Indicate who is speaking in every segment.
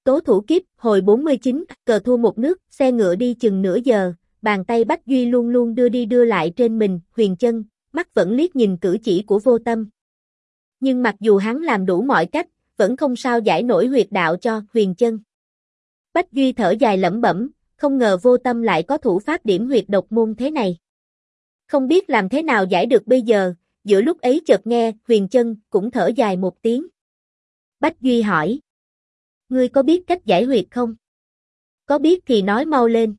Speaker 1: tố thủ kiếp, hồi 49, cờ thua một nước, xe ngựa đi chừng nửa giờ, bàn tay Bách Duy luôn luôn đưa đi đưa lại trên mình, Huyền Chân, mắt vẫn liếc nhìn cử chỉ của Vô Tâm. Nhưng mặc dù hắn làm đủ mọi cách, vẫn không sao giải nổi huyệt đạo cho Huyền Chân. Bách Duy thở dài lẩm bẩm, không ngờ Vô Tâm lại có thủ pháp điểm huyệt độc môn thế này. Không biết làm thế nào giải được bây giờ, giữa lúc ấy chợt nghe Huyền Chân cũng thở dài một tiếng. Bách Duy hỏi, ngươi có biết cách giải huyệt không? Có biết thì nói mau lên.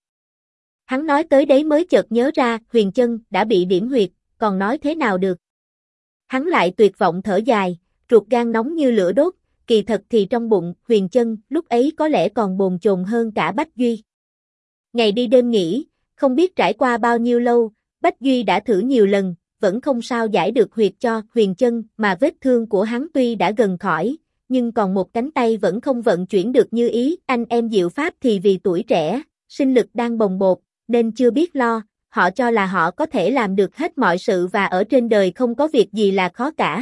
Speaker 1: Hắn nói tới đấy mới chợt nhớ ra Huyền Chân đã bị điểm huyệt, còn nói thế nào được. Hắn lại tuyệt vọng thở dài, ruột gan nóng như lửa đốt, kỳ thật thì trong bụng Huyền Chân lúc ấy có lẽ còn bồn chồn hơn cả Bách Duy. Ngày đi đêm nghỉ, không biết trải qua bao nhiêu lâu, Bách Duy đã thử nhiều lần, vẫn không sao giải được huyệt cho Huyền Chân, mà vết thương của hắn tuy đã gần khỏi, nhưng còn một cánh tay vẫn không vận chuyển được như ý. Anh em Diệu Pháp thì vì tuổi trẻ, sinh lực đang bồng bột, nên chưa biết lo, họ cho là họ có thể làm được hết mọi sự và ở trên đời không có việc gì là khó cả.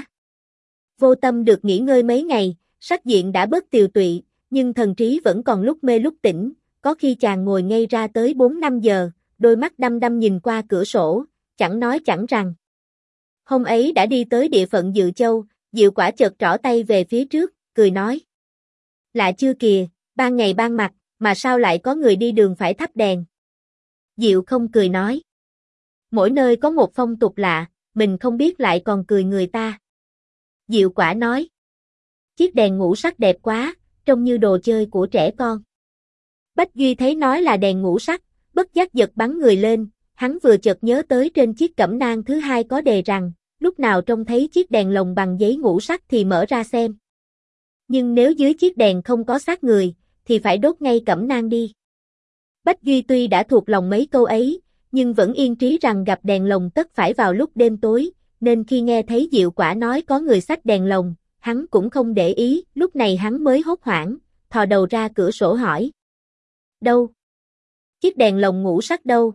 Speaker 1: Vô Tâm được nghỉ ngơi mấy ngày, sắc diện đã bớt tiều tụy, nhưng thần trí vẫn còn lúc mê lúc tỉnh, có khi chàng ngồi ngây ra tới 4-5 giờ, đôi mắt đăm đăm nhìn qua cửa sổ, chẳng nói chẳng rằng. Hôm ấy đã đi tới địa phận Dự Châu, Diệu Quả chợt trỏ tay về phía trước, cười nói. Lạ chưa kìa, ban ngày ban mặt, mà sao lại có người đi đường phải thắp đèn? Diệu không cười nói. Mỗi nơi có một phong tục lạ, mình không biết lại còn cười người ta. Diệu Quả nói. Chiếc đèn ngũ sắc đẹp quá, trông như đồ chơi của trẻ con. Bách Duy thấy nói là đèn ngũ sắc, bất giác giật bắn người lên, hắn vừa chợt nhớ tới trên chiếc cẩm nang thứ hai có đề rằng, lúc nào trông thấy chiếc đèn lồng bằng giấy ngũ sắc thì mở ra xem. Nhưng nếu dưới chiếc đèn không có xác người, thì phải đốt ngay cẩm nang đi. Bách Duy tuy đã thuộc lòng mấy câu ấy, nhưng vẫn yên trí rằng gặp đèn lồng tất phải vào lúc đêm tối, nên khi nghe thấy Diệu Quả nói có người xách đèn lồng, hắn cũng không để ý, lúc này hắn mới hốt hoảng, thò đầu ra cửa sổ hỏi. Đâu? Chiếc đèn lồng ngũ sắc đâu?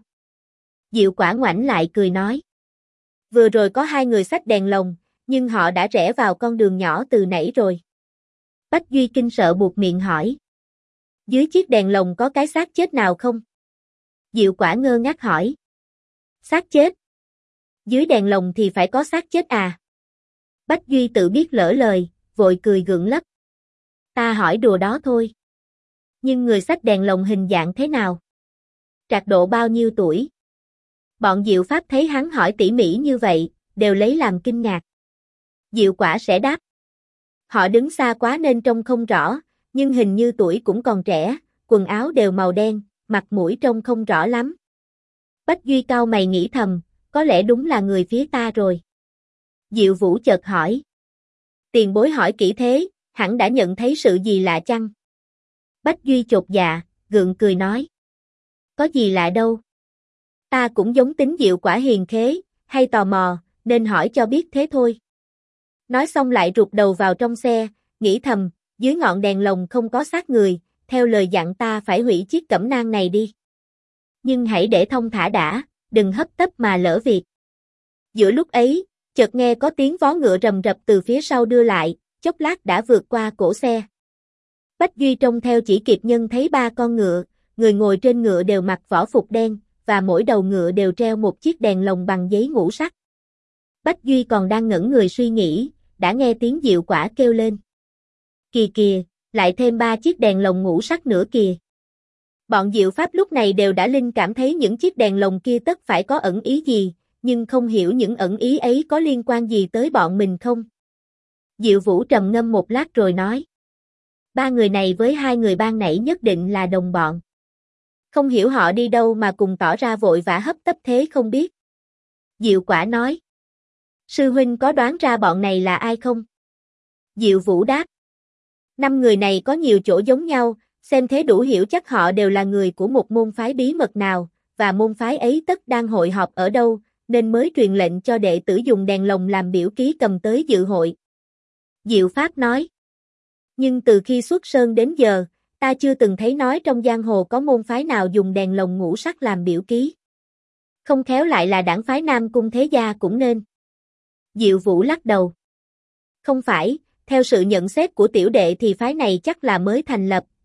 Speaker 1: Diệu Quả ngoảnh lại cười nói. Vừa rồi có hai người xách đèn lồng, nhưng họ đã rẽ vào con đường nhỏ từ nãy rồi. Bách Duy kinh sợ buột miệng hỏi. Dưới chiếc đèn lồng có cái xác chết nào không? Diệu Quả ngơ ngác hỏi. Xác chết? Dưới đèn lồng thì phải có xác chết à? Bách Duy tự biết lỡ lời, vội cười gượng lấp. Ta hỏi đùa đó thôi. Nhưng người xách đèn lồng hình dạng thế nào? Trạc độ bao nhiêu tuổi? Bọn Diệu Pháp thấy hắn hỏi tỉ mỉ như vậy, đều lấy làm kinh ngạc. Diệu Quả sẽ đáp. Họ đứng xa quá nên trông không rõ, nhưng hình như tuổi cũng còn trẻ, quần áo đều màu đen, mặt mũi trông không rõ lắm. Bách Duy cau mày nghĩ thầm, có lẽ đúng là người phía ta rồi. Diệu Vũ chợt hỏi. Tiền bối hỏi kỹ thế, hẳn đã nhận thấy sự gì lạ chăng? Bách Duy chột dạ, gượng cười nói. Có gì lạ đâu. Ta cũng giống tính Diệu Quả hiền khế, hay tò mò, nên hỏi cho biết thế thôi. Nói xong lại rụt đầu vào trong xe, nghĩ thầm, dưới ngọn đèn lồng không có xác người, theo lời dặn ta phải hủy chiếc cẩm nang này đi. Nhưng hãy để thông thả đã, đừng hấp tấp mà lỡ việc. Giữa lúc ấy, chợt nghe có tiếng vó ngựa rầm rập từ phía sau đưa lại, chốc lát đã vượt qua cổ xe. Bách Duy trông theo chỉ kịp nhân thấy ba con ngựa, người ngồi trên ngựa đều mặc võ phục đen, và mỗi đầu ngựa đều treo một chiếc đèn lồng bằng giấy ngũ sắc. Bách Duy còn đang ngẩn người suy nghĩ, đã nghe tiếng Diệu Quả kêu lên. Kìa kìa, lại thêm 3 chiếc đèn lồng ngũ sắc nữa kìa. Bọn Diệu Pháp lúc này đều đã linh cảm thấy những chiếc đèn lồng kia tất phải có ẩn ý gì, nhưng không hiểu những ẩn ý ấy có liên quan gì tới bọn mình không. Diệu Vũ trầm ngâm một lát rồi nói. 3 người này với 2 người ban nãy nhất định là đồng bọn. Không hiểu họ đi đâu mà cùng tỏ ra vội vã hấp tấp thế không biết. Diệu Quả nói. Sư huynh có đoán ra bọn này là ai không? Diệu Vũ đáp. 5 người này có nhiều chỗ giống nhau, xem thế đủ hiểu chắc họ đều là người của một môn phái bí mật nào, và môn phái ấy tất đang hội họp ở đâu, nên mới truyền lệnh cho đệ tử dùng đèn lồng làm biểu ký cầm tới dự hội. Diệu Pháp nói. Nhưng từ khi xuất sơn đến giờ, ta chưa từng thấy nói trong giang hồ có môn phái nào dùng đèn lồng ngũ sắc làm biểu ký. Không khéo lại là đảng phái Nam Cung Thế Gia cũng nên. Diệu Vũ lắc đầu. Không phải, theo sự nhận xét của tiểu đệ thì phái này chắc là mới thành lập,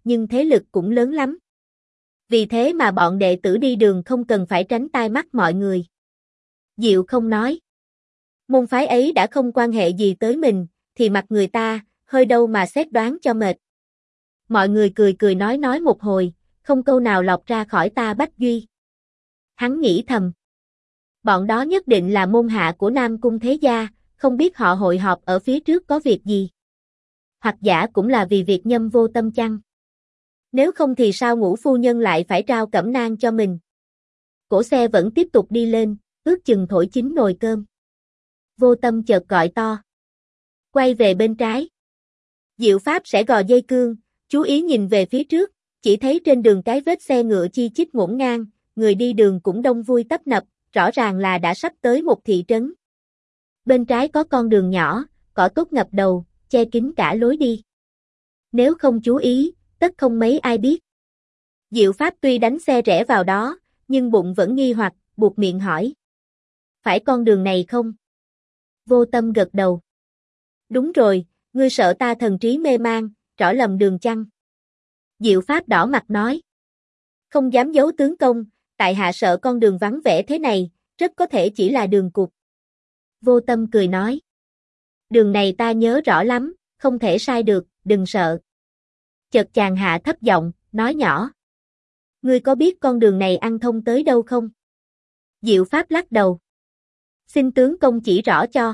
Speaker 1: nhưng thế lực cũng lớn lắm. Vì thế mà bọn đệ tử đi đường không cần phải tránh tai mắt mọi người. Diệu không nói. Môn phái ấy đã không quan hệ gì tới mình, thì mặc người ta, hơi đâu mà xét đoán cho mệt. Mọi người cười cười nói một hồi, không câu nào lọt ra khỏi ta Bách Duy. Hắn nghĩ thầm. Bọn đó nhất định là môn hạ của Nam Cung Thế Gia, không biết họ hội họp ở phía trước có việc gì. Hoặc giả cũng là vì việc Nhâm Vô Tâm chăng? Nếu không thì sao Ngũ phu nhân lại phải trao cẩm nang cho mình? Cỗ xe vẫn tiếp tục đi lên, ước chừng thổi chín nồi cơm. Vô Tâm chợt gọi to. Quay về bên trái. Diệu Pháp sẽ gò dây cương, chú ý nhìn về phía trước, chỉ thấy trên đường cái vết xe ngựa chi chít ngổn ngang, người đi đường cũng đông vui tấp nập, rõ ràng là đã sắp tới một thị trấn. Bên trái có con đường nhỏ, cỏ tốt ngập đầu, che kín cả lối đi. Nếu không chú ý, tất không mấy ai biết. Diệu Pháp tuy đánh xe rẽ vào đó, nhưng bụng vẫn nghi hoặc, buộc miệng hỏi. Phải con đường này không? Vô Tâm gật đầu. Đúng rồi, ngươi sợ ta thần trí mê man, rõ lầm đường chăng? Diệu Pháp đỏ mặt nói. Không dám giấu tướng công, tại hạ sợ con đường vắng vẻ thế này, rất có thể chỉ là đường cụt. Vô Tâm cười nói. Đường này ta nhớ rõ lắm, không thể sai được, đừng sợ. Chợt chàng hạ thấp giọng, nói nhỏ. Ngươi có biết con đường này ăn thông tới đâu không? Diệu Pháp lắc đầu. Xin tướng công chỉ rõ cho.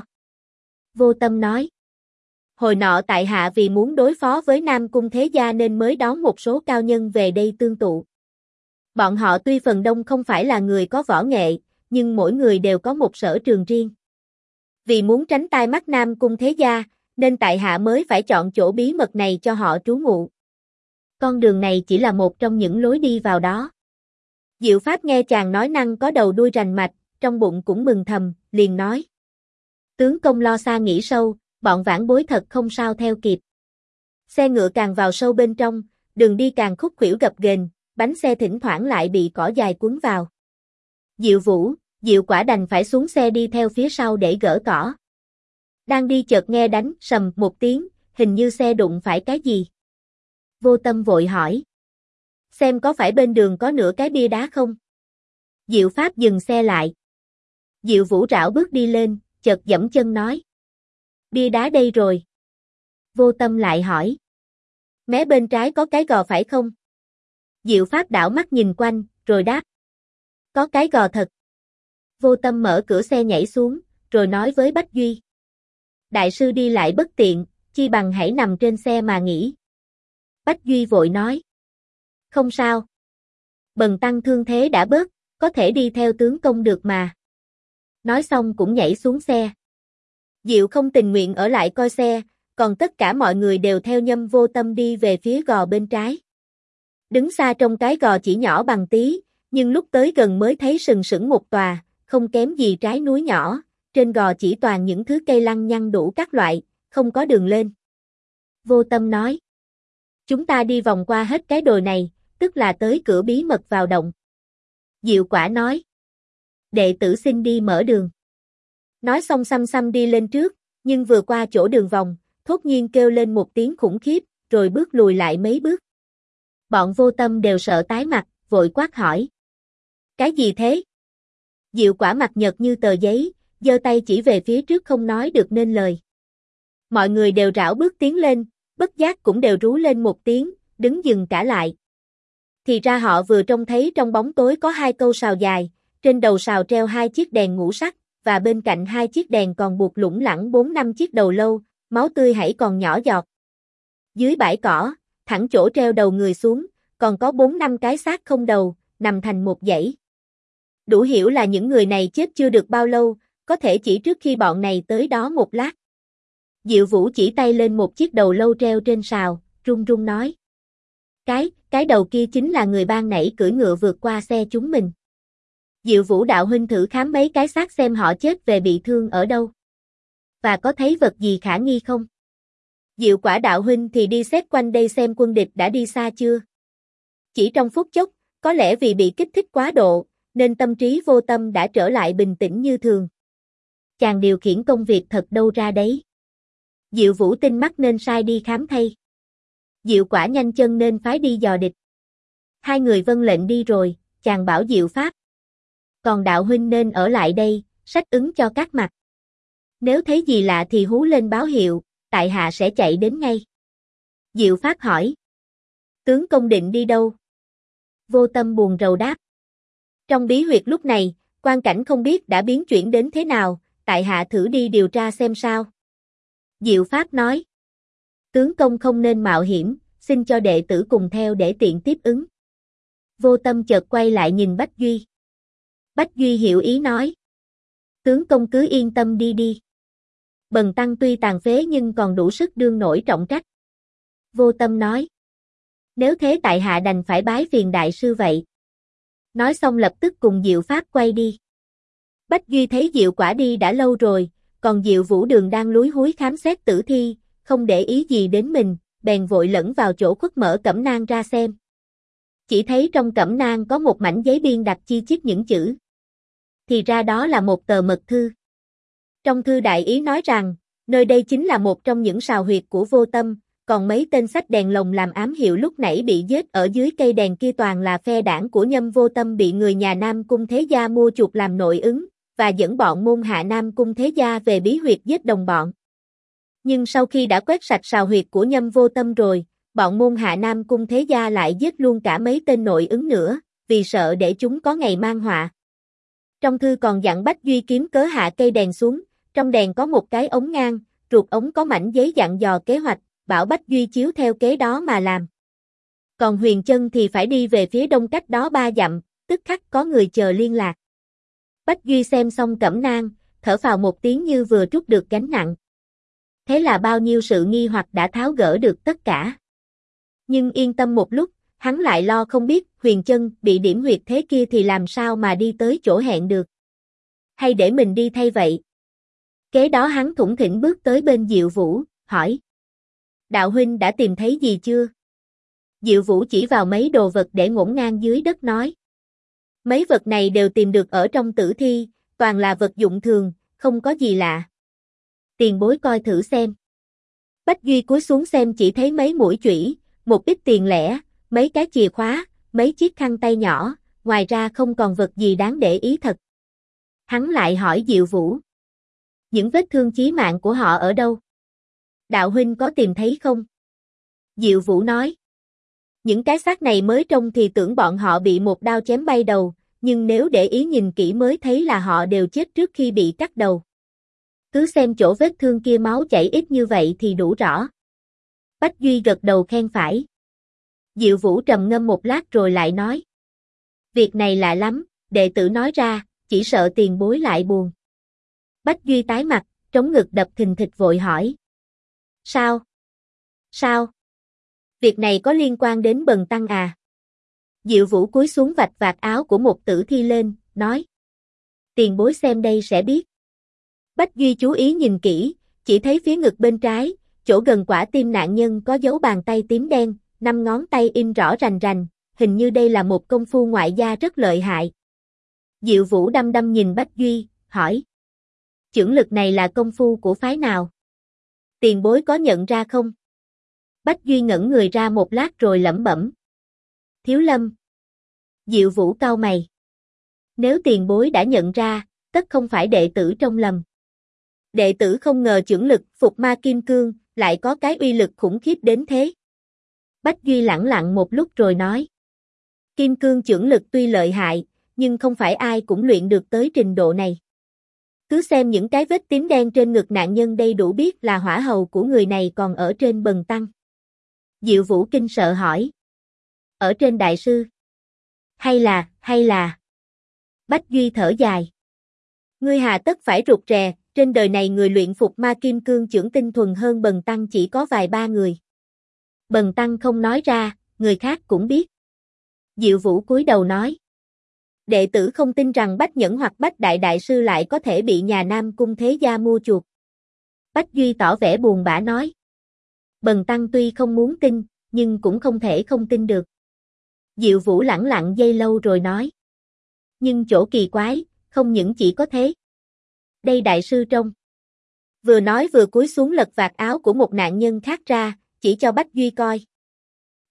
Speaker 1: Vô Tâm nói. Hồi nọ tại hạ vì muốn đối phó với Nam Cung Thế Gia nên mới đón một số cao nhân về đây tương tụ. Bọn họ tuy phần đông không phải là người có võ nghệ, nhưng mỗi người đều có một sở trường riêng. Vì muốn tránh tai mắt Nam Cung Thế Gia, nên tại hạ mới phải chọn chỗ bí mật này cho họ trú ngụ. Con đường này chỉ là một trong những lối đi vào đó. Diệu Pháp nghe chàng nói năng có đầu đuôi rành mạch, trong bụng cũng mừng thầm, liền nói. Tướng công lo xa nghĩ sâu, bọn vãn bối thật không sao theo kịp. Xe ngựa càng vào sâu bên trong, đường đi càng khúc khuỷu gập ghềnh, bánh xe thỉnh thoảng lại bị cỏ dài cuốn vào. Diệu Vũ, Diệu Quả đành phải xuống xe đi theo phía sau để gỡ cỏ. Đang đi chợt nghe đánh sầm một tiếng, hình như xe đụng phải cái gì. Vô Tâm vội hỏi. Xem có phải bên đường có nửa cái bia đá không? Diệu Pháp dừng xe lại. Diệu Vũ rảo bước đi lên, chợt giẫm chân nói. Bia đá đây rồi. Vô Tâm lại hỏi. Mé bên trái có cái gò phải không? Diệu Pháp đảo mắt nhìn quanh, rồi đáp. Có cái gò thật. Vô Tâm mở cửa xe nhảy xuống, rồi nói với Bách Duy. Đại sư đi lại bất tiện, chi bằng hãy nằm trên xe mà nghỉ. Bách Duy vội nói. Không sao. Bần tăng thương thế đã bớt, có thể đi theo tướng công được mà. Nói xong cũng nhảy xuống xe. Diệu không tình nguyện ở lại coi xe, còn tất cả mọi người đều theo Nhâm Vô Tâm đi về phía gò bên trái. Đứng xa trong cái gò chỉ nhỏ bằng tí, nhưng lúc tới gần mới thấy sừng sững một tòa, không kém gì trái núi nhỏ, trên gò chỉ toàn những thứ cây lăng nhăng đủ các loại, không có đường lên. Vô Tâm nói. Chúng ta đi vòng qua hết cái đồi này, tức là tới cửa bí mật vào động. Diệu Quả nói. Đệ tử xin đi mở đường. Nói xong xăm xăm đi lên trước, nhưng vừa qua chỗ đường vòng, thốt nhiên kêu lên một tiếng khủng khiếp, rồi bước lùi lại mấy bước. Bọn Vô Tâm đều sợ tái mặt, vội quát hỏi. Cái gì thế? Diệu Quả mặt nhợt như tờ giấy, giơ tay chỉ về phía trước không nói được nên lời. Mọi người đều rảo bước tiến lên, bất giác cũng đều rú lên một tiếng, đứng dừng cả lại. Thì ra họ vừa trông thấy trong bóng tối có hai câu sào dài, trên đầu sào treo hai chiếc đèn ngũ sắc, và bên cạnh hai chiếc đèn còn buộc lủng lẳng 4-5 chiếc đầu lâu, máu tươi hãy còn nhỏ giọt. Dưới bãi cỏ, thẳng chỗ treo đầu người xuống, còn có 4-5 cái xác không đầu, nằm thành một dãy. Đủ hiểu là những người này chết chưa được bao lâu, có thể chỉ trước khi bọn này tới đó một lát. Diệu Vũ chỉ tay lên một chiếc đầu lâu treo trên sào, run run nói. Cái đầu kia chính là người ban nãy cưỡi ngựa vượt qua xe chúng mình. Diệu Vũ đạo huynh thử khám mấy cái xác xem họ chết về bị thương ở đâu. Và có thấy vật gì khả nghi không? Diệu Quả đạo huynh thì đi xét quanh đây xem quân địch đã đi xa chưa. Chỉ trong phút chốc, có lẽ vì bị kích thích quá độ, nên tâm trí Vô Tâm đã trở lại bình tĩnh như thường. Chàng điều khiển công việc thật đâu ra đấy. Diệu Vũ tinh mắt nên sai đi khám thay. Diệu Quả nhanh chân nên phái đi dò địch. Hai người vâng lệnh đi rồi, chàng bảo Diệu Pháp. Còn đạo huynh nên ở lại đây, sách ứng cho các mặt. Nếu thấy gì lạ thì hú lên báo hiệu, tại hạ sẽ chạy đến ngay. Diệu Pháp hỏi. Tướng công định đi đâu? Vô Tâm buồn rầu đáp. Trong bí huyệt lúc này, quan cảnh không biết đã biến chuyển đến thế nào, tại hạ thử đi điều tra xem sao. Diệu Pháp nói. Tướng công không nên mạo hiểm, xin cho đệ tử cùng theo để tiện tiếp ứng. Vô Tâm chợt quay lại nhìn Bách Duy. Bách Duy hiểu ý nói. Tướng công cứ yên tâm đi đi. Bần tăng tuy tàn phế nhưng còn đủ sức đương nổi trọng trách. Vô Tâm nói. Nếu thế tại hạ đành phải bái phiền đại sư vậy. Nói xong lập tức cùng Diệu Pháp quay đi. Bách Duy thấy Diệu Quả đi đã lâu rồi, còn Diệu Vũ Đường đang lúi húi khám xét tử thi, không để ý gì đến mình, bèn vội lẫn vào chỗ khuất mở cẩm nang ra xem. Chỉ thấy trong cẩm nang có một mảnh giấy biên đặt chi chít những chữ. Thì ra đó là một tờ mật thư. Trong thư đại ý nói rằng, nơi đây chính là một trong những sào huyệt của Vô Tâm, còn mấy tên xách đèn lồng làm ám hiệu lúc nãy bị giết ở dưới cây đèn kia toàn là phe đảng của Nhâm Vô Tâm bị người nhà Nam Cung Thế Gia mua chuộc làm nội ứng, và dẫn bọn môn hạ Nam Cung Thế Gia về bí huyệt giết đồng bọn. Nhưng sau khi đã quét sạch sào huyệt của Nhâm Vô Tâm rồi, bọn môn hạ Nam Cung Thế Gia lại giết luôn cả mấy tên nội ứng nữa, vì sợ để chúng có ngày mang họa. Trong thư còn dặn Bách Duy kiếm cớ hạ cây đèn xuống, trong đèn có một cái ống ngang, ruột ống có mảnh giấy dặn dò kế hoạch, bảo Bách Duy chiếu theo kế đó mà làm. Còn Huyền Chân thì phải đi về phía đông cách đó 3 dặm, tức khắc có người chờ liên lạc. Bách Duy xem xong cẩm nang, thở phào một tiếng như vừa trút được gánh nặng. Thế là bao nhiêu sự nghi hoặc đã tháo gỡ được tất cả. Nhưng yên tâm một lúc, hắn lại lo không biết Huyền Chân bị điểm huyệt thế kia thì làm sao mà đi tới chỗ hẹn được. Hay để mình đi thay vậy? Kế đó hắn thủng thỉnh bước tới bên Diệu Vũ, hỏi. Đạo huynh đã tìm thấy gì chưa? Diệu Vũ chỉ vào mấy đồ vật để ngổn ngang dưới đất nói. Mấy vật này đều tìm được ở trong tử thi, toàn là vật dụng thường, không có gì lạ. Tiền bối coi thử xem. Bách Duy cúi xuống xem chỉ thấy mấy mũi chủy, một ít tiền lẻ, mấy cái chìa khóa, mấy chiếc khăn tay nhỏ, ngoài ra không còn vật gì đáng để ý thật. Hắn lại hỏi Diệu Vũ. Những vết thương chí mạng của họ ở đâu? Đạo huynh có tìm thấy không? Diệu Vũ nói. Những cái xác này mới trông thì tưởng bọn họ bị một đao chém bay đầu, nhưng nếu để ý nhìn kỹ mới thấy là họ đều chết trước khi bị cắt đầu. Cứ xem chỗ vết thương kia máu chảy ít như vậy thì đủ rõ. Bách Duy gật đầu khen phải. Diệu Vũ trầm ngâm một lát rồi lại nói. Việc này lạ lắm, đệ tử nói ra, chỉ sợ tiền bối lại buồn. Bách Duy tái mặt, trống ngực đập thình thịch vội hỏi. Sao? Sao? Việc này có liên quan đến bần tăng à? Diệu Vũ cúi xuống vạch vạt áo của một tử thi lên, nói. Tiền bối xem đây sẽ biết. Bách Duy chú ý nhìn kỹ, chỉ thấy phía ngực bên trái, chỗ gần quả tim nạn nhân có dấu bàn tay tím đen, 5 ngón tay in rõ rành rành, hình như đây là một công phu ngoại gia rất lợi hại. Diệu Vũ đăm đăm nhìn Bách Duy, hỏi. Chưởng lực này là công phu của phái nào? Tiền bối có nhận ra không? Bách Duy ngẩn người ra một lát rồi lẩm bẩm. Thiếu Lâm. Diệu Vũ cau mày. Nếu tiền bối đã nhận ra, tất không phải đệ tử trong lầm. Đệ tử không ngờ chưởng lực phục ma kim cương lại có cái uy lực khủng khiếp đến thế. Bách Duy lẳng lặng một lúc rồi nói. Kim cương chưởng lực tuy lợi hại, nhưng không phải ai cũng luyện được tới trình độ này. Cứ xem những cái vết tím đen trên ngực nạn nhân đây đủ biết là hỏa hầu của người này còn ở trên bần tăng. Diệu Vũ kinh sợ hỏi. Ở trên đại sư? Hay là... Bách Duy thở dài. Ngươi hà tất phải rụt rè, trên đời này người luyện phục ma kim cương chưởng tinh thuần hơn bần tăng chỉ có vài ba người. Bần tăng không nói ra, người khác cũng biết. Diệu Vũ cúi đầu nói. Đệ tử không tin rằng Bách Nhẫn hoặc Bách Đại Đại Sư lại có thể bị nhà Nam Cung Thế Gia mua chuộc. Bách Duy tỏ vẻ buồn bã nói. Bần tăng tuy không muốn tin, nhưng cũng không thể không tin được. Diệu Vũ lẳng lặng giây lâu rồi nói. Nhưng chỗ kỳ quái, không những chỉ có thế. Đây đại sư trông. Vừa nói vừa cúi xuống lật vạt áo của một nạn nhân khác ra, chỉ cho Bách Duy coi.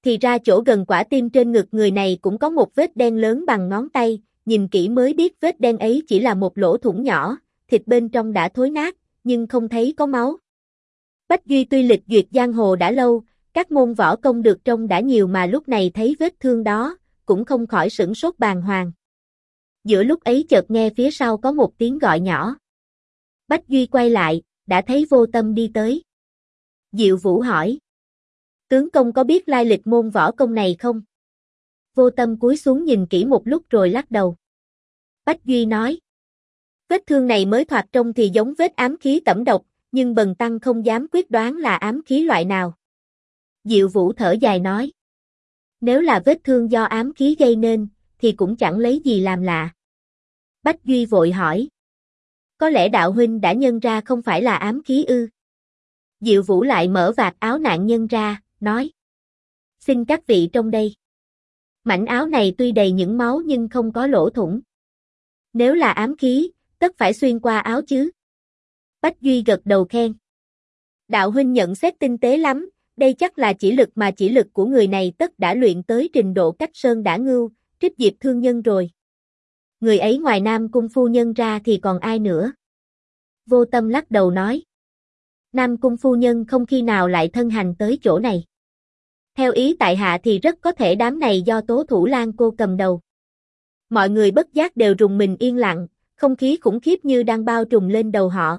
Speaker 1: Thì ra chỗ gần quả tim trên ngực người này cũng có một vết đen lớn bằng ngón tay, nhìn kỹ mới biết vết đen ấy chỉ là một lỗ thủng nhỏ, thịt bên trong đã thối nát, nhưng không thấy có máu. Bách Duy tuy lịch duyệt giang hồ đã lâu, các môn võ công được trông đã nhiều mà lúc này thấy vết thương đó, cũng không khỏi sửng sốt bàng hoàng. Giữa lúc ấy chợt nghe phía sau có một tiếng gọi nhỏ. Bách Duy quay lại, đã thấy Vô Tâm đi tới. Diệu Vũ hỏi. Tướng công có biết lai lịch môn võ công này không? Vô Tâm cúi xuống nhìn kỹ một lúc rồi lắc đầu. Bách Duy nói. Vết thương này mới thoạt trông thì giống vết ám khí tẩm độc, nhưng bần tăng không dám quyết đoán là ám khí loại nào. Diệu Vũ thở dài nói. Nếu là vết thương do ám khí gây nên, thì cũng chẳng lấy gì làm lạ. Bách Duy vội hỏi. Có lẽ đạo huynh đã nhân ra không phải là ám khí ư? Diệu Vũ lại mở vạt áo nạn nhân ra, nói. Xin các vị trông đây. Mảnh áo này tuy đầy những máu nhưng không có lỗ thủng. Nếu là ám khí, tất phải xuyên qua áo chứ. Bách Duy gật đầu khen. Đạo huynh nhận xét tinh tế lắm, đây chắc là chỉ lực mà chỉ lực của người này tất đã luyện tới trình độ cách sơn đả ngưu, trích diệp thương nhân rồi. Người ấy ngoài Nam Cung phu nhân ra thì còn ai nữa? Vô Tâm lắc đầu nói. Nam Cung phu nhân không khi nào lại thân hành tới chỗ này. Theo ý tại hạ thì rất có thể đám này do Tố Thủ Lan cô cầm đầu. Mọi người bất giác đều rùng mình yên lặng, không khí khủng khiếp như đang bao trùm lên đầu họ.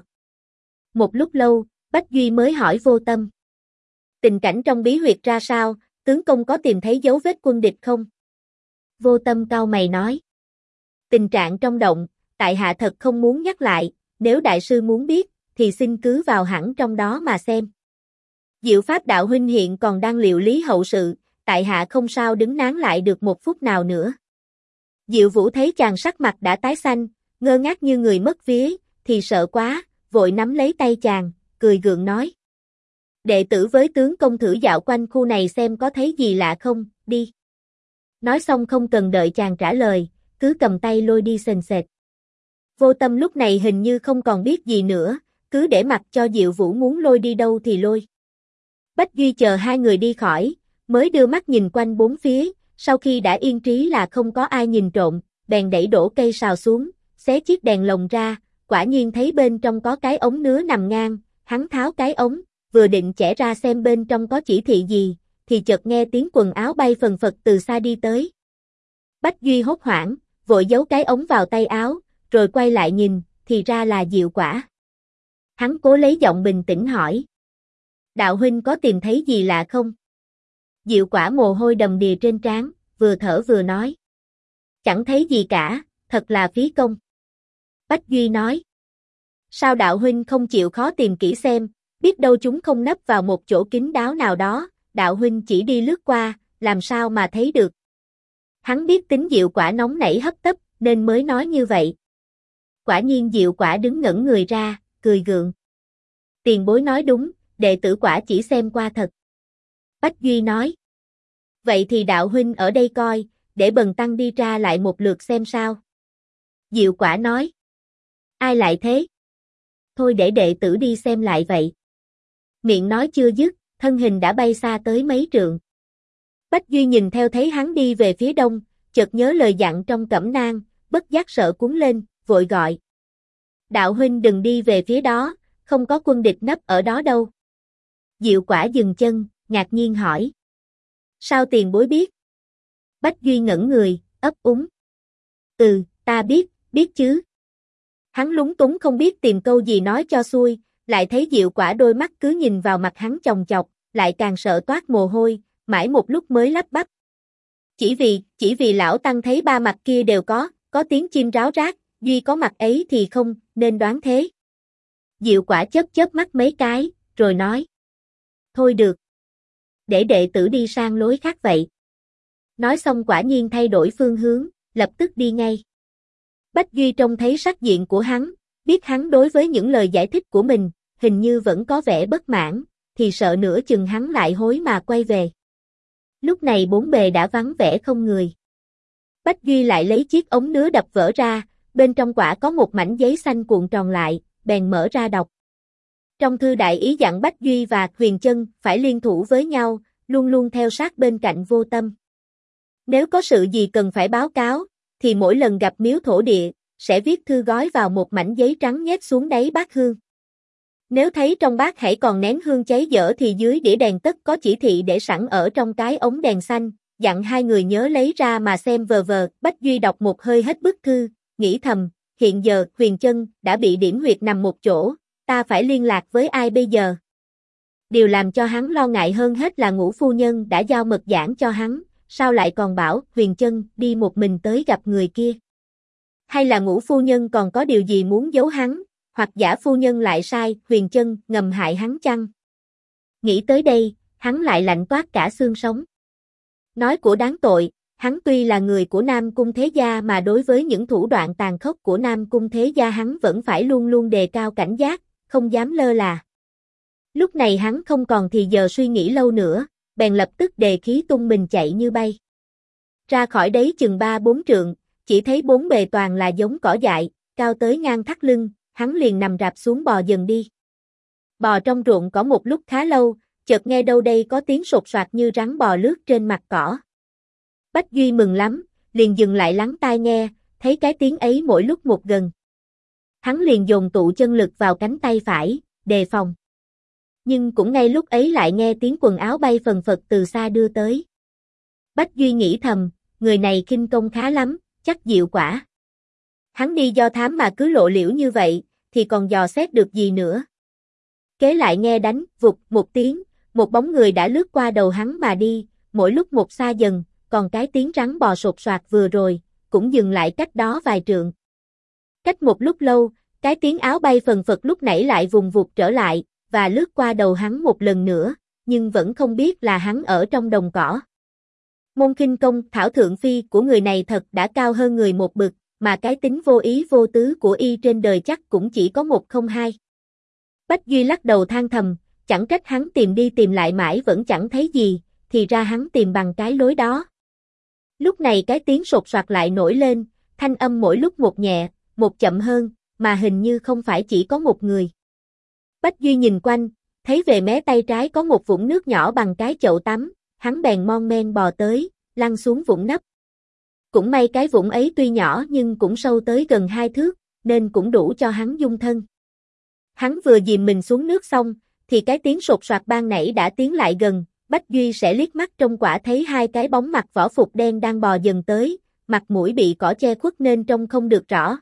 Speaker 1: Một lúc lâu, Bách Duy mới hỏi Vô Tâm. Tình cảnh trong bí huyệt ra sao, tướng công có tìm thấy dấu vết quân địch không? Vô Tâm cau mày nói. Tình trạng trong động, tại hạ thật không muốn nhắc lại, nếu đại sư muốn biết, thì xin cứ vào hẳn trong đó mà xem. Diệu Pháp đạo huynh hiện còn đang liệu lý hậu sự, tại hạ không sao đứng nán lại được một phút nào nữa. Diệu Vũ thấy chàng sắc mặt đã tái xanh, ngơ ngác như người mất vía, thì sợ quá, vội nắm lấy tay chàng, cười gượng nói. Đệ tử với tướng công thử dạo quanh khu này xem có thấy gì lạ không, đi. Nói xong không cần đợi chàng trả lời, cứ cầm tay lôi đi sền sệt. Vô Tâm lúc này hình như không còn biết gì nữa, cứ để mặc cho Diệu Vũ muốn lôi đi đâu thì lôi. Bách Duy chờ hai người đi khỏi, mới đưa mắt nhìn quanh bốn phía, sau khi đã yên trí là không có ai nhìn trộm, bèn đẩy đổ cây sào xuống, xé chiếc đèn lồng ra, quả nhiên thấy bên trong có cái ống nứa nằm ngang, hắn tháo cái ống, vừa định chẻ ra xem bên trong có chỉ thị gì, thì chợt nghe tiếng quần áo bay phần phật từ xa đi tới. Bách Duy hốt hoảng, vội giấu cái ống vào tay áo, rồi quay lại nhìn, thì ra là Diệu Quả. Hắn cố lấy giọng bình tĩnh hỏi. Đạo huynh có tìm thấy gì lạ không? Diệu Quả mồ hôi đầm đìa trên trán, vừa thở vừa nói. Chẳng thấy gì cả, thật là phí công. Bách Duy nói. Sao đạo huynh không chịu khó tìm kỹ xem, biết đâu chúng không nấp vào một chỗ kín đáo nào đó, đạo huynh chỉ đi lướt qua, làm sao mà thấy được. Hắn biết tính Diệu Quả nóng nảy hấp tấp, nên mới nói như vậy. Quả nhiên Diệu Quả đứng ngẩn người ra, cười gượng. Tiền bối nói đúng, đệ tử quả chỉ xem qua thật. Bách Duy nói. Vậy thì đạo huynh ở đây coi, để bần tăng đi ra lại một lượt xem sao. Diệu Quả nói. Ai lại thế? Thôi để đệ tử đi xem lại vậy. Miệng nói chưa dứt, thân hình đã bay xa tới mấy trượng. Bách Duy nhìn theo thấy hắn đi về phía đông, chợt nhớ lời dặn trong cẩm nang, bất giác sợ cuốn lên, vội gọi. Đạo huynh đừng đi về phía đó, không có quân địch nấp ở đó đâu. Diệu Quả dừng chân, ngạc nhiên hỏi. Sao tiền bối biết? Bách Duy ngẩn người, ấp úng. Ta biết chứ. Hắn lúng túng không biết tìm câu gì nói cho xuôi, lại thấy Diệu Quả đôi mắt cứ nhìn vào mặt hắn chòng chọc, lại càng sợ toát mồ hôi, mãi một lúc mới lắp bắp. Chỉ vì lão tăng thấy ba mặt kia đều có tiếng chim ráo rác, duy có mặt ấy thì không, nên đoán thế. Diệu Quả chớp mắt mấy cái, rồi nói. Thôi được. Để đệ tử đi sang lối khác vậy. Nói xong quả nhiên thay đổi phương hướng, lập tức đi ngay. Bách Duy trông thấy sắc diện của hắn, biết hắn đối với những lời giải thích của mình, hình như vẫn có vẻ bất mãn, thì sợ nửa chừng hắn lại hối mà quay về. Lúc này bốn bề đã vắng vẻ không người. Bách Duy lại lấy chiếc ống nứa đập vỡ ra, bên trong quả có một mảnh giấy xanh cuộn tròn lại, bèn mở ra đọc. Trong thư đại ý dặn Bách Duy và Huyền Chân phải liên thủ với nhau, luôn luôn theo sát bên cạnh Vô Tâm. Nếu có sự gì cần phải báo cáo, thì mỗi lần gặp miếu thổ địa, sẽ viết thư gói vào một mảnh giấy trắng nhét xuống đáy bát hương. Nếu thấy trong bát hãy còn nén hương cháy dở thì dưới đĩa đèn tất có chỉ thị để sẵn ở trong cái ống đèn xanh, dặn hai người nhớ lấy ra mà xem vờ vờ. Bách Duy đọc một hơi hết bức thư, nghĩ thầm, hiện giờ Huyền Chân đã bị điểm huyệt nằm một chỗ, ta phải liên lạc với ai bây giờ? Điều làm cho hắn lo ngại hơn hết là Ngũ phu nhân đã giao mật giảng cho hắn, sao lại còn bảo Huyền Chân đi một mình tới gặp người kia? Hay là Ngũ phu nhân còn có điều gì muốn giấu hắn, hoặc giả phu nhân lại sai Huyền Chân ngầm hại hắn chăng? Nghĩ tới đây, hắn lại lạnh toát cả xương sống. Nói của đáng tội, hắn tuy là người của Nam Cung Thế Gia mà đối với những thủ đoạn tàn khốc của Nam Cung Thế Gia hắn vẫn phải luôn luôn đề cao cảnh giác, không dám lơ là. Lúc này hắn không còn thì giờ suy nghĩ lâu nữa, bèn lập tức đề khí tung mình chạy như bay. Ra khỏi đấy chừng 3-4 trượng, chỉ thấy bốn bề toàn là giống cỏ dại, cao tới ngang thắt lưng, hắn liền nằm rạp xuống bò dần đi. Bò trong ruộng cỏ một lúc khá lâu, chợt nghe đâu đây có tiếng sột soạt như rắn bò lướt trên mặt cỏ. Bách Duy mừng lắm, liền dừng lại lắng tai nghe, thấy cái tiếng ấy mỗi lúc một gần. Hắn liền dồn tụ chân lực vào cánh tay phải, đề phòng. Nhưng cũng ngay lúc ấy lại nghe tiếng quần áo bay phần phật từ xa đưa tới. Bách Duy nghĩ thầm, người này khinh công khá lắm, chắc diệu quả. Hắn đi do thám mà cứ lộ liễu như vậy, thì còn dò xét được gì nữa. Kế lại nghe đánh, vụt một tiếng, một bóng người đã lướt qua đầu hắn mà đi, mỗi lúc một xa dần, còn cái tiếng rắn bò sột soạt vừa rồi, cũng dừng lại cách đó vài trượng. Cách một lúc lâu, cái tiếng áo bay phần phật lúc nãy lại vùng vụt trở lại, và lướt qua đầu hắn một lần nữa, nhưng vẫn không biết là hắn ở trong đồng cỏ. Môn khinh công thảo thượng phi của người này thật đã cao hơn người một bậc, mà cái tính vô ý vô tứ của y trên đời chắc cũng chỉ có một không hai. Bách Duy lắc đầu than thầm, chẳng trách hắn tìm đi tìm lại mãi vẫn chẳng thấy gì, thì ra hắn tìm bằng cái lối đó. Lúc này cái tiếng sột soạt lại nổi lên, thanh âm mỗi lúc một nhẹ, một chậm hơn, mà hình như không phải chỉ có một người. Bách Duy nhìn quanh, thấy về mé tay trái có một vũng nước nhỏ bằng cái chậu tắm, hắn bèn mon men bò tới, lăn xuống vũng nấp. Cũng may cái vũng ấy tuy nhỏ nhưng cũng sâu tới gần 2 thước, nên cũng đủ cho hắn dung thân. Hắn vừa dìm mình xuống nước xong, thì cái tiếng sột soạt ban nãy đã tiến lại gần, Bách Duy sẽ liếc mắt trông quả thấy hai cái bóng mặc võ phục đen đang bò dần tới, mặt mũi bị cỏ che khuất nên trông không được rõ.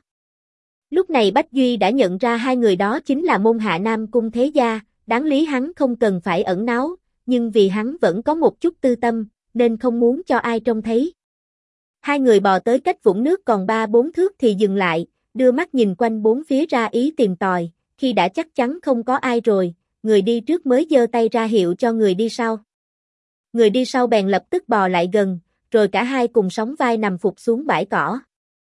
Speaker 1: Lúc này Bách Duy đã nhận ra hai người đó chính là môn hạ Nam Cung Thế Gia, đáng lý hắn không cần phải ẩn náu, nhưng vì hắn vẫn có một chút tư tâm, nên không muốn cho ai trông thấy. Hai người bò tới cách vũng nước còn 3-4 thước thì dừng lại, đưa mắt nhìn quanh bốn phía ra ý tìm tòi, khi đã chắc chắn không có ai rồi, người đi trước mới giơ tay ra hiệu cho người đi sau. Người đi sau bèn lập tức bò lại gần, rồi cả hai cùng sóng vai nằm phục xuống bãi cỏ.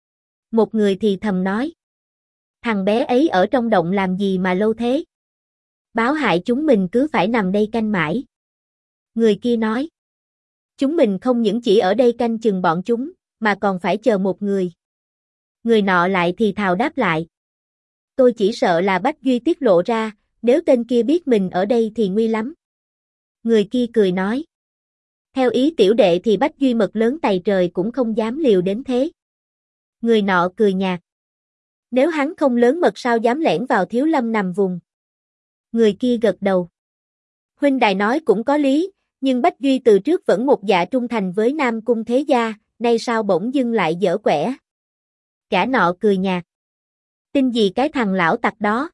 Speaker 1: Một người thì thầm nói: thằng bé ấy ở trong động làm gì mà lâu thế? Báo hại chúng mình cứ phải nằm đây canh mãi. Người kia nói: chúng mình không những chỉ ở đây canh chừng bọn chúng, mà còn phải chờ một người. Người nọ lại thì thào đáp lại: tôi chỉ sợ là Bách Duy tiết lộ ra, nếu tên kia biết mình ở đây thì nguy lắm. Người kia cười nói: theo ý tiểu đệ thì Bách Duy mật lớn tày trời cũng không dám liều đến thế. Người nọ cười nhạt: nếu hắn không lớn mật sao dám lẻn vào Thiếu Lâm nằm vùng. Người kia gật đầu: huynh đài nói cũng có lý, nhưng Bách Duy từ trước vẫn một dạ trung thành với Nam Cung Thế Gia, nay sao bỗng dưng lại dở quẻ. Gã nọ cười nhạt: tin gì cái thằng lão tặc đó.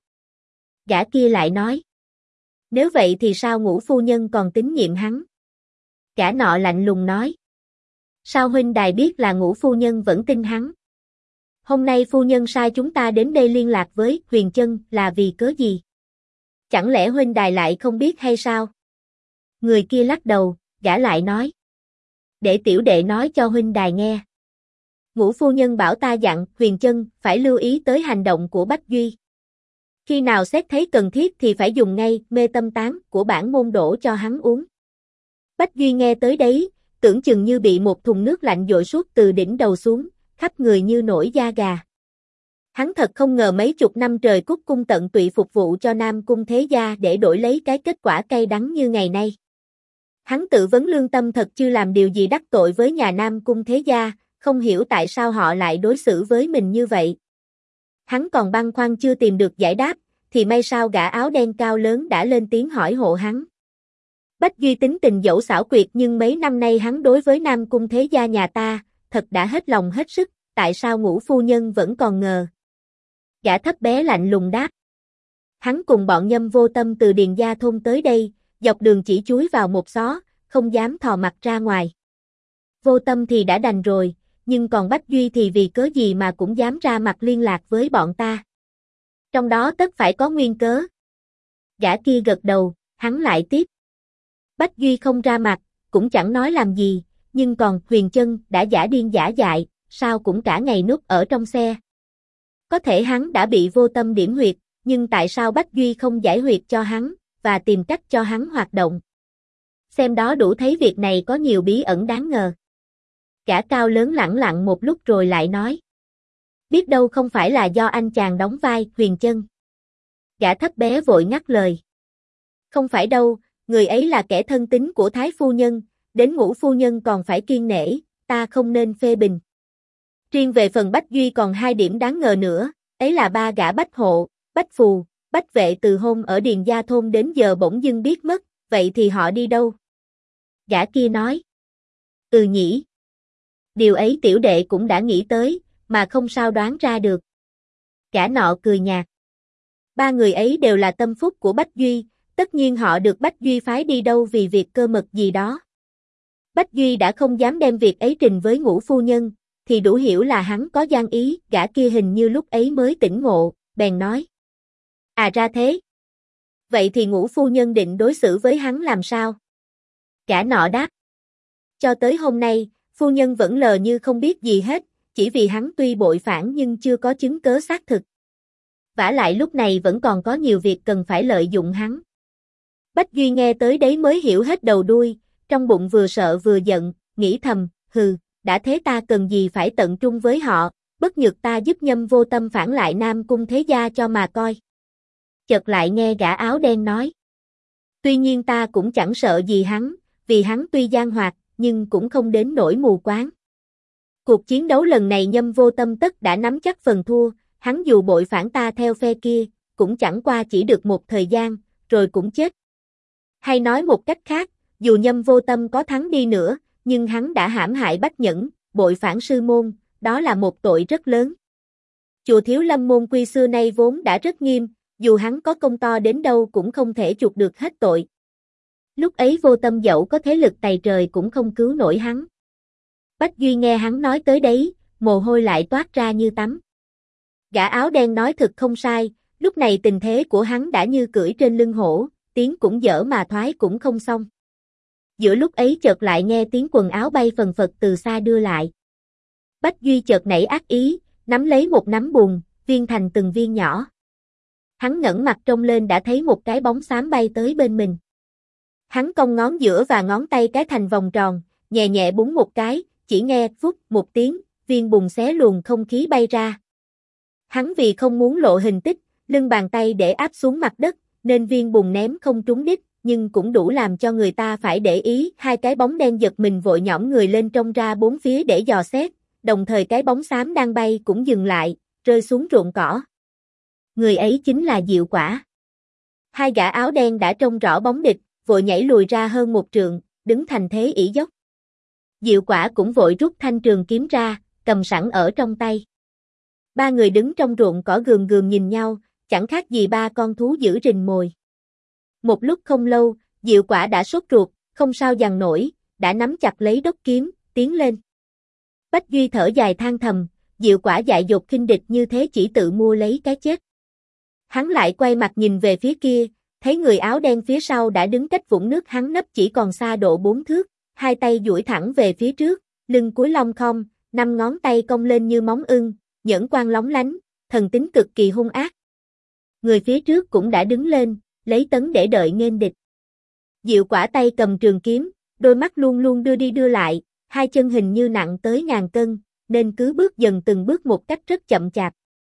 Speaker 1: Gã kia lại nói: nếu vậy thì sao Ngũ phu nhân còn tín nhiệm hắn. Gã nọ lạnh lùng nói: sao huynh đài biết là Ngũ phu nhân vẫn tin hắn. Hôm nay phu nhân sai chúng ta đến đây liên lạc với Huyền Chân là vì cớ gì? Chẳng lẽ huynh đài lại không biết hay sao? Người kia lắc đầu, gã lại nói: để tiểu đệ nói cho huynh đài nghe. Ngũ phu nhân bảo ta dặn Huyền Chân phải lưu ý tới hành động của Bách Duy. Khi nào xét thấy cần thiết thì phải dùng ngay mê tâm tán của bản môn đổ cho hắn uống. Bách Duy nghe tới đấy, tưởng chừng như bị một thùng nước lạnh dội suốt từ đỉnh đầu xuống, khắp người như nổi da gà. Hắn thật không ngờ mấy chục năm trời cúc cung tận tụy phục vụ cho Nam Cung Thế Gia để đổi lấy cái kết quả cay đắng như ngày nay. Hắn tự vấn lương tâm thật chưa làm điều gì đắc tội với nhà Nam Cung thế gia, không hiểu tại sao họ lại đối xử với mình như vậy. Hắn còn băn khoăn chưa tìm được giải đáp, thì may sao gã áo đen cao lớn đã lên tiếng hỏi hộ hắn. Bách Duy tính tình dẫu xảo quyệt nhưng mấy năm nay hắn đối với Nam Cung thế gia nhà ta, thật đã hết lòng hết sức, tại sao Ngũ phu nhân vẫn còn ngờ. Gã thấp bé lạnh lùng đáp. Hắn cùng bọn Nhâm Vô Tâm từ Điền Gia thôn tới đây, dọc đường chỉ chúi vào một xó, không dám thò mặt ra ngoài. Vô Tâm thì đã đành rồi, nhưng còn Bách Duy thì vì cớ gì mà cũng dám ra mặt liên lạc với bọn ta. Trong đó tất phải có nguyên cớ. Gã kia gật đầu, hắn lại tiếp. Bách Duy không ra mặt, cũng chẳng nói làm gì, nhưng còn Huyền Chân đã giả điên giả dại, sao cũng cả ngày núp ở trong xe. Có thể hắn đã bị Vô Tâm điểm huyệt, nhưng tại sao Bách Duy không giải huyệt cho hắn, và tìm cách cho hắn hoạt động. Xem đó đủ thấy việc này có nhiều bí ẩn đáng ngờ. Gã cao lớn lẳng lặng một lúc rồi lại nói. Biết đâu không phải là do anh chàng đóng vai Huyền Chân. Gã thấp bé vội ngắt lời. Không phải đâu, người ấy là kẻ thân tín của Thái phu nhân, đến Ngũ phu nhân còn phải kiêng nể, ta không nên phê bình. Riêng về phần Bách Duy còn 2 điểm đáng ngờ nữa, ấy là 3 gã Bách hộ, Bách phù, Bách vệ từ hôm ở Điền Gia thôn đến giờ bỗng dưng biết mất, vậy thì họ đi đâu? Gã kia nói. Ừ nhỉ. Điều ấy tiểu đệ cũng đã nghĩ tới, mà không sao đoán ra được. Gã nọ cười nhạt. 3 người ấy đều là tâm phúc của Bách Duy, tất nhiên họ được Bách Duy phái đi đâu vì việc cơ mật gì đó. Bách Duy đã không dám đem việc ấy trình với Ngũ phu nhân, thì đủ hiểu là hắn có gian ý, gã kia hình như lúc ấy mới tỉnh ngộ, bèn nói. À ra thế. Vậy thì Ngũ phu nhân định đối xử với hắn làm sao? Gã nọ đáp. Cho tới hôm nay, phu nhân vẫn lờ như không biết gì hết, chỉ vì hắn tuy bội phản nhưng chưa có chứng cớ xác thực. Vả lại lúc này vẫn còn có nhiều việc cần phải lợi dụng hắn. Bách Duy nghe tới đấy mới hiểu hết đầu đuôi, trong bụng vừa sợ vừa giận, nghĩ thầm, hừ, đã thế ta cần gì phải tận trung với họ, bất nhược ta giúp Nhâm Vô Tâm phản lại Nam Cung thế gia cho mà coi. Chợt lại nghe gã áo đen nói. Tuy nhiên ta cũng chẳng sợ gì hắn, vì hắn tuy gian hoạt, nhưng cũng không đến nỗi mù quáng. Cuộc chiến đấu lần này Nhâm Vô Tâm tất đã nắm chắc phần thua, hắn dù bội phản ta theo phe kia, cũng chẳng qua chỉ được một thời gian, rồi cũng chết. Hay nói một cách khác, dù Nhâm Vô Tâm có thắng đi nữa, nhưng hắn đã hãm hại Bách Nhẫn, bội phản sư môn, đó là một tội rất lớn. Chùa Thiếu Lâm môn quy xưa nay vốn đã rất nghiêm, dù hắn có công to đến đâu cũng không thể chuộc được hết tội. Lúc ấy Vô Tâm dẫu có thế lực tày trời cũng không cứu nổi hắn. Bách Duy nghe hắn nói tới đấy, mồ hôi lại toát ra như tắm. Gã áo đen nói thật không sai, lúc này tình thế của hắn đã như cưỡi trên lưng hổ, tiếng cũng dở mà thoái cũng không xong. Giữa lúc ấy chợt lại nghe tiếng quần áo bay phần phật từ xa đưa lại. Bách Duy chợt nảy ác ý, nắm lấy một nắm bùn, viên thành từng viên nhỏ. Hắn ngẩng mặt trông lên đã thấy một cái bóng xám bay tới bên mình. Hắn cong ngón giữa và ngón tay cái thành vòng tròn, nhẹ nhẹ búng một cái, chỉ nghe phút một tiếng, viên bùn xé luồng không khí bay ra. Hắn vì không muốn lộ hình tích, lưng bàn tay để áp xuống mặt đất, nên viên bùn ném không trúng đích, nhưng cũng đủ làm cho người ta phải để ý. 2 cái bóng đen giật mình vội nhõm người lên trông ra 4 phía để dò xét, đồng thời cái bóng xám đang bay cũng dừng lại, rơi xuống ruộng cỏ. Người ấy chính là Diệu Quả. 2 gã áo đen đã trông rõ bóng địch, vội nhảy lùi ra hơn 1 trượng, đứng thành thế ỷ dốc. Diệu Quả cũng vội rút thanh trường kiếm ra, cầm sẵn ở trong tay. 3 người đứng trong ruộng cỏ gườm gườm nhìn nhau, chẳng khác gì 3 con thú dữ rình mồi. Một lúc không lâu, Diệu Quả đã sốt ruột, không sao dằn nổi, đã nắm chặt lấy đốc kiếm, tiến lên. Bách Duy thở dài than thầm, Diệu Quả dại dột khinh địch như thế chỉ tự mua lấy cái chết. Hắn lại quay mặt nhìn về phía kia, thấy người áo đen phía sau đã đứng cách vũng nước hắn nấp chỉ còn xa độ 4 thước, 2 tay duỗi thẳng về phía trước, lưng cúi long khom, 5 ngón tay cong lên như móng ưng, nhẫn quang lóng lánh, thần tính cực kỳ hung ác. Người phía trước cũng đã đứng lên, lấy tấn để đợi nghênh địch. Diệu Quả tay cầm trường kiếm, đôi mắt luôn luôn đưa đi đưa lại, 2 chân hình như nặng tới ngàn cân, nên cứ bước dần từng bước một cách rất chậm chạp.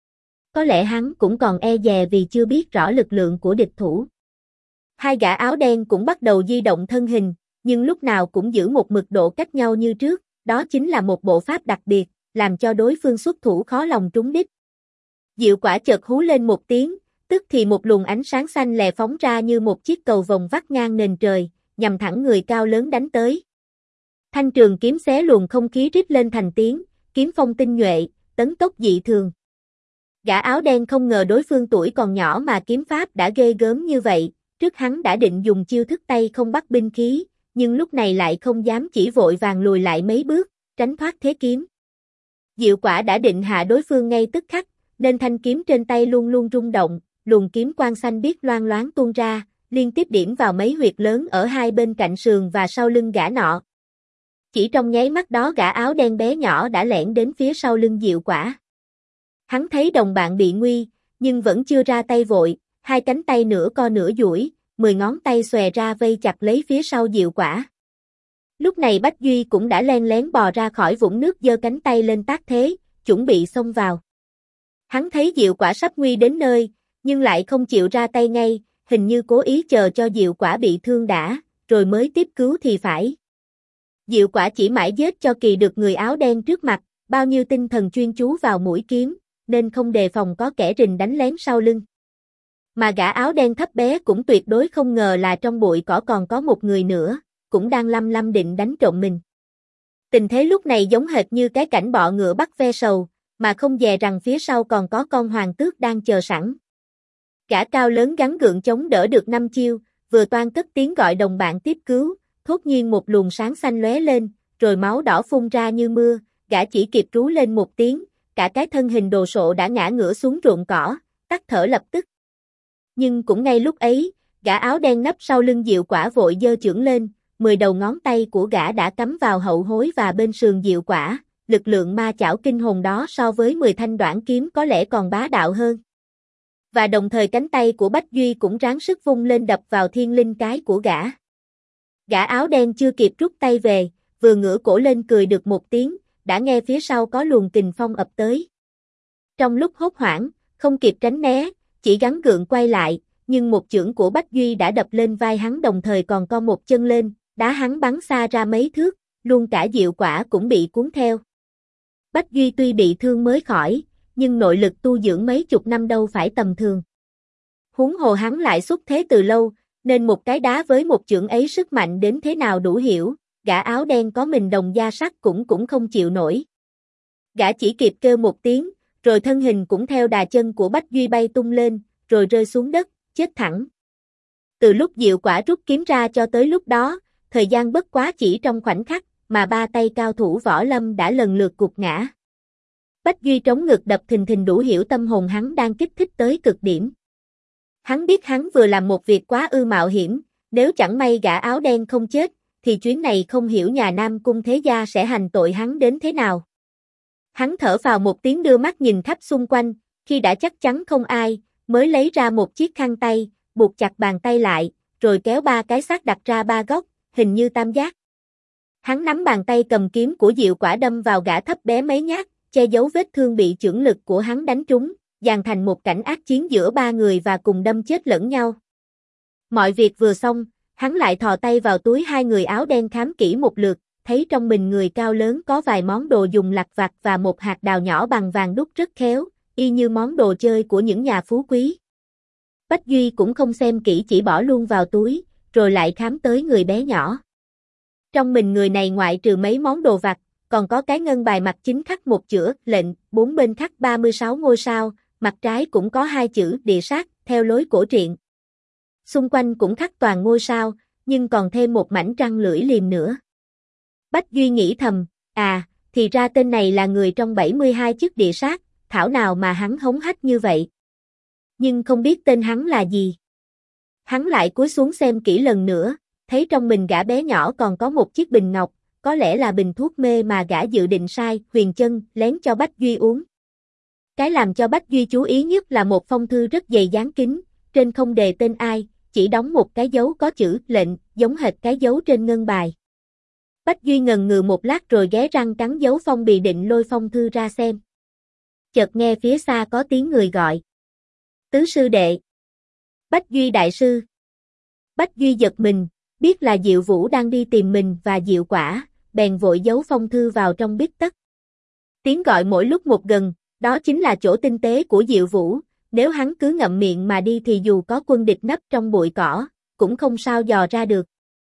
Speaker 1: Có lẽ hắn cũng còn e dè vì chưa biết rõ lực lượng của địch thủ. 2 gã áo đen cũng bắt đầu di động thân hình, nhưng lúc nào cũng giữ một mực độ cách nhau như trước, đó chính là một bộ pháp đặc biệt, làm cho đối phương xuất thủ khó lòng trúng đích. Diệu Quả chợt hú lên một tiếng, tức thì một luồng ánh sáng xanh lè phóng ra như một chiếc cầu vồng vắt ngang nền trời, nhằm thẳng người cao lớn đánh tới. Thanh trường kiếm xé luồng không khí rít lên thành tiếng, kiếm phong tinh nhuệ, tấn tốc dị thường. Gã áo đen không ngờ đối phương tuổi còn nhỏ mà kiếm pháp đã ghê gớm như vậy, trước hắn đã định dùng chiêu thức tay không bắt binh khí, nhưng lúc này lại không dám chỉ vội vàng lùi lại mấy bước, tránh thoát thế kiếm. Diệu Quả đã định hạ đối phương ngay tức khắc, nên thanh kiếm trên tay luôn luôn rung động, luồng kiếm quang xanh biếc loang loáng tuôn ra, liên tiếp điểm vào mấy huyệt lớn ở hai bên cạnh sườn và sau lưng gã nọ. Chỉ trong nháy mắt đó gã áo đen bé nhỏ đã lẻn đến phía sau lưng Diệu Quả. Hắn thấy đồng bạn bị nguy, nhưng vẫn chưa ra tay vội, hai cánh tay nửa co nửa duỗi, 10 ngón tay xòe ra vây chặt lấy phía sau Diệu Quả. Lúc này Bách Duy cũng đã len lén bò ra khỏi vũng nước giơ cánh tay lên tác thế, chuẩn bị xông vào. Hắn thấy Diệu Quả sắp nguy đến nơi, nhưng lại không chịu ra tay ngay, hình như cố ý chờ cho Diệu Quả bị thương đã, rồi mới tiếp cứu thì phải. Diệu Quả chỉ mãi giết cho kỳ được người áo đen trước mặt, bao nhiêu tinh thần chuyên chú vào mũi kiếm, nên không đề phòng có kẻ rình đánh lén sau lưng. Mà gã áo đen thấp bé cũng tuyệt đối không ngờ là trong bụi cỏ còn có một người nữa, cũng đang lăm lăm định đánh trộm mình. Tình thế lúc này giống hệt như cái cảnh bọ ngựa bắt ve sầu, mà không dè rằng phía sau còn có con hoàng tước đang chờ sẵn. Gã cao lớn gắng gượng chống đỡ được 5 chiêu, vừa toan cất tiếng gọi đồng bạn tiếp cứu, thốt nhiên một luồng sáng xanh lóe lên, rồi máu đỏ phun ra như mưa, gã chỉ kịp rú lên một tiếng, cả cái thân hình đồ sộ đã ngã ngửa xuống ruộng cỏ, tắt thở lập tức. Nhưng cũng ngay lúc ấy, gã áo đen nấp sau lưng Diệu Quả vội giơ chưởng lên, 10 đầu ngón tay của gã đã cắm vào hậu hối và bên sườn Diệu Quả, lực lượng ma chảo kinh hồn đó so với 10 thanh đoản kiếm có lẽ còn bá đạo hơn. Và đồng thời cánh tay của Bách Duy cũng ráng sức vung lên đập vào thiên linh cái của gã. Gã áo đen chưa kịp rút tay về, vừa ngửa cổ lên cười được một tiếng, đã nghe phía sau có luồng kình phong ập tới. Trong lúc hốt hoảng, không kịp tránh né, chỉ gắng gượng quay lại, nhưng một chưởng của Bách Duy đã đập lên vai hắn đồng thời còn co một chân lên, đá hắn bắn xa ra mấy thước, luôn cả Diệu Quả cũng bị cuốn theo. Bách Duy tuy bị thương mới khỏi, nhưng nội lực tu dưỡng mấy chục năm đâu phải tầm thường. Huống hồ hắn lại xuất thế từ lâu, nên một cái đá với một chưởng ấy sức mạnh đến thế nào đủ hiểu, gã áo đen có mình đồng da sắt cũng không chịu nổi. Gã chỉ kịp kêu một tiếng, rồi thân hình cũng theo đà chân của Bách Duy bay tung lên, rồi rơi xuống đất, chết thẳng. Từ lúc Diệu Quả rút kiếm ra cho tới lúc đó, thời gian bất quá chỉ trong khoảnh khắc, mà ba tay cao thủ võ lâm đã lần lượt gục ngã. Bách Duy trống ngực đập thình thình đủ hiểu tâm hồn hắn đang kích thích tới cực điểm. Hắn biết hắn vừa làm một việc quá ư mạo hiểm, nếu chẳng may gã áo đen không chết, thì chuyến này không hiểu nhà Nam Cung Thế Gia sẽ hành tội hắn đến thế nào. Hắn thở phào một tiếng đưa mắt nhìn khắp xung quanh, khi đã chắc chắn không ai, mới lấy ra một chiếc khăn tay, buộc chặt bàn tay lại, rồi kéo ba cái xác đặt ra ba góc, hình như tam giác. Hắn nắm bàn tay cầm kiếm của Diệu Quả đâm vào gã thấp bé mấy nhát, che giấu vết thương bị chưởng lực của hắn đánh trúng, dàn thành một cảnh ác chiến giữa ba người và cùng đâm chết lẫn nhau. Mọi việc vừa xong, hắn lại thò tay vào túi hai người áo đen khám kỹ một lượt, thấy trong mình người cao lớn có vài món đồ dùng lặt vặt và một hạt đào nhỏ bằng vàng đúc rất khéo, y như món đồ chơi của những nhà phú quý. Bách Duy cũng không xem kỹ chỉ bỏ luôn vào túi, rồi lại khám tới người bé nhỏ. Trong mình người này ngoại trừ mấy món đồ vặt, còn có cái ngân bài mặt chính khắc một chữ lệnh, bốn bên khắc 36 ngôi sao, mặt trái cũng có hai chữ địa sát, theo lối cổ truyện. Xung quanh cũng khắc toàn ngôi sao, nhưng còn thêm một mảnh trăng lưỡi liềm nữa. Bách Duy nghĩ thầm, thì ra tên này là người trong 72 chức địa sát, thảo nào mà hắn hống hách như vậy. Nhưng không biết tên hắn là gì. Hắn lại cúi xuống xem kỹ lần nữa, thấy trong mình gã bé nhỏ còn có một chiếc bình ngọc, có lẽ là bình thuốc mê mà gã dự định sai, Huyền Chân, lén cho Bách Duy uống. Cái làm cho Bách Duy chú ý nhất là một phong thư rất dày dán kín, trên không đề tên ai, chỉ đóng một cái dấu có chữ lệnh, giống hệt cái dấu trên ngân bài. Bách Duy ngần ngừ một lát rồi ghé răng cắn dấu phong bì định lôi phong thư ra xem. Chợt nghe phía xa có tiếng người gọi. Tứ sư đệ. Bách Duy đại sư. Bách Duy giật mình, biết là Diệu Vũ đang đi tìm mình và Diệu Quả, bèn vội giấu phong thư vào trong bít tất. Tiếng gọi mỗi lúc một gần, đó chính là chỗ tinh tế của Diệu Vũ, nếu hắn cứ ngậm miệng mà đi thì dù có quân địch nấp trong bụi cỏ, cũng không sao dò ra được.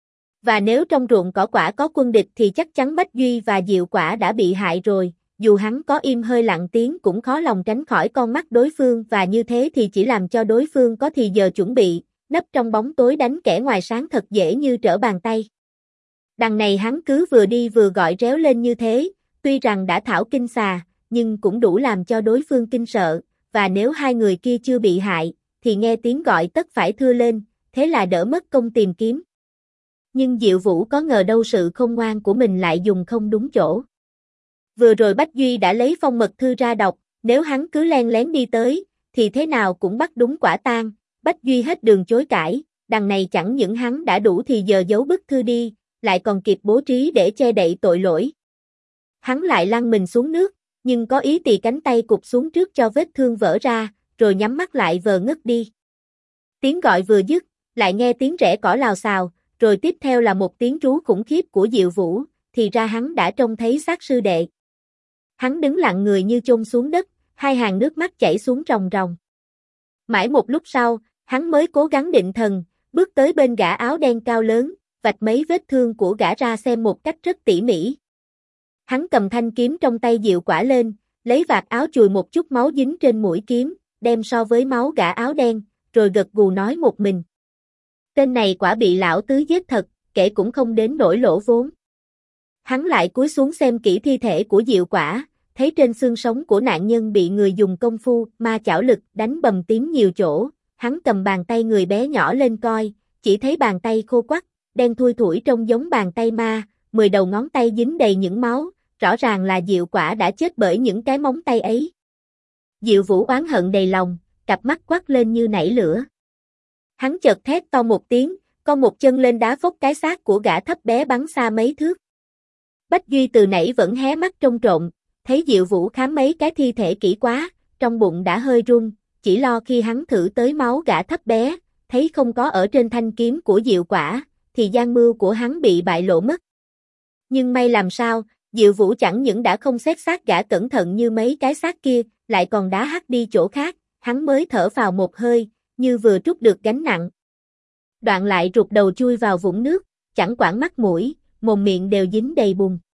Speaker 1: Và nếu trong ruộng cỏ quả có quân địch thì chắc chắn Bách Duy và Diệu Quả đã bị hại rồi, dù hắn có im hơi lặng tiếng cũng khó lòng tránh khỏi con mắt đối phương và như thế thì chỉ làm cho đối phương có thì giờ chuẩn bị, nấp trong bóng tối đánh kẻ ngoài sáng thật dễ như trở bàn tay. Đằng này hắn cứ vừa đi vừa gọi réo lên như thế, tuy rằng đã thảo kinh xà, nhưng cũng đủ làm cho đối phương kinh sợ, và nếu hai người kia chưa bị hại, thì nghe tiếng gọi tất phải thưa lên, thế là đỡ mất công tìm kiếm. Nhưng Diệu Vũ có ngờ đâu sự khôn ngoan của mình lại dùng không đúng chỗ. Vừa rồi Bách Duy đã lấy phong mật thư ra đọc, nếu hắn cứ len lén đi tới, thì thế nào cũng bắt đúng quả tang. Bách Duy hết đường chối cãi, đằng này chẳng những hắn đã đủ thì giờ giấu bức thư đi, lại còn kịp bố trí để che đậy tội lỗi. Hắn lại lăn mình xuống nước, nhưng có ý tì cánh tay cụp xuống trước cho vết thương vỡ ra, rồi nhắm mắt lại vờ ngất đi. Tiếng gọi vừa dứt, lại nghe tiếng rẽ cỏ lào xào, rồi tiếp theo là một tiếng rú khủng khiếp của Diệu Vũ, thì ra hắn đã trông thấy xác sư đệ. Hắn đứng lặng người như chôn xuống đất, hai hàng nước mắt chảy xuống ròng ròng. Mãi một lúc sau, hắn mới cố gắng định thần, bước tới bên gã áo đen cao lớn, vạch mấy vết thương của gã ra xem một cách rất tỉ mỉ. Hắn cầm thanh kiếm trong tay Diệu Quả lên, lấy vạt áo chùi một chút máu dính trên mũi kiếm, đem so với máu gã áo đen, rồi gật gù nói một mình. Tên này quả bị lão tứ giết thật, kể cũng không đến nỗi lỗ vốn. Hắn lại cúi xuống xem kỹ thi thể của Diệu Quả, thấy trên xương sống của nạn nhân bị người dùng công phu ma chảo lực đánh bầm tím nhiều chỗ, hắn cầm bàn tay người bé nhỏ lên coi, chỉ thấy bàn tay khô quắt, đen thui thủi trông giống bàn tay ma, 10 đầu ngón tay dính đầy những máu, rõ ràng là Diệu Quả đã chết bởi những cái móng tay ấy. Diệu Vũ oán hận đầy lòng, cặp mắt quắc lên như nảy lửa. Hắn chợt thét to một tiếng, con một chân lên đá vốc cái xác của gã thấp bé bắn xa mấy thước. Bách Duy từ nãy vẫn hé mắt trông trộm, thấy Diệu Vũ khám mấy cái thi thể kỹ quá, trong bụng đã hơi run, chỉ lo khi hắn thử tới máu gã thấp bé, thấy không có ở trên thanh kiếm của Diệu Quả, thì gian mưu của hắn bị bại lộ mất. Nhưng may làm sao, Diệu Vũ chẳng những đã không xét xác gã cẩn thận như mấy cái xác kia, lại còn đá hắt đi chỗ khác, hắn mới thở phào một hơi, như vừa trút được gánh nặng. Đoạn lại rụt đầu chui vào vũng nước, chẳng quản mắt mũi, mồm miệng đều dính đầy bùn.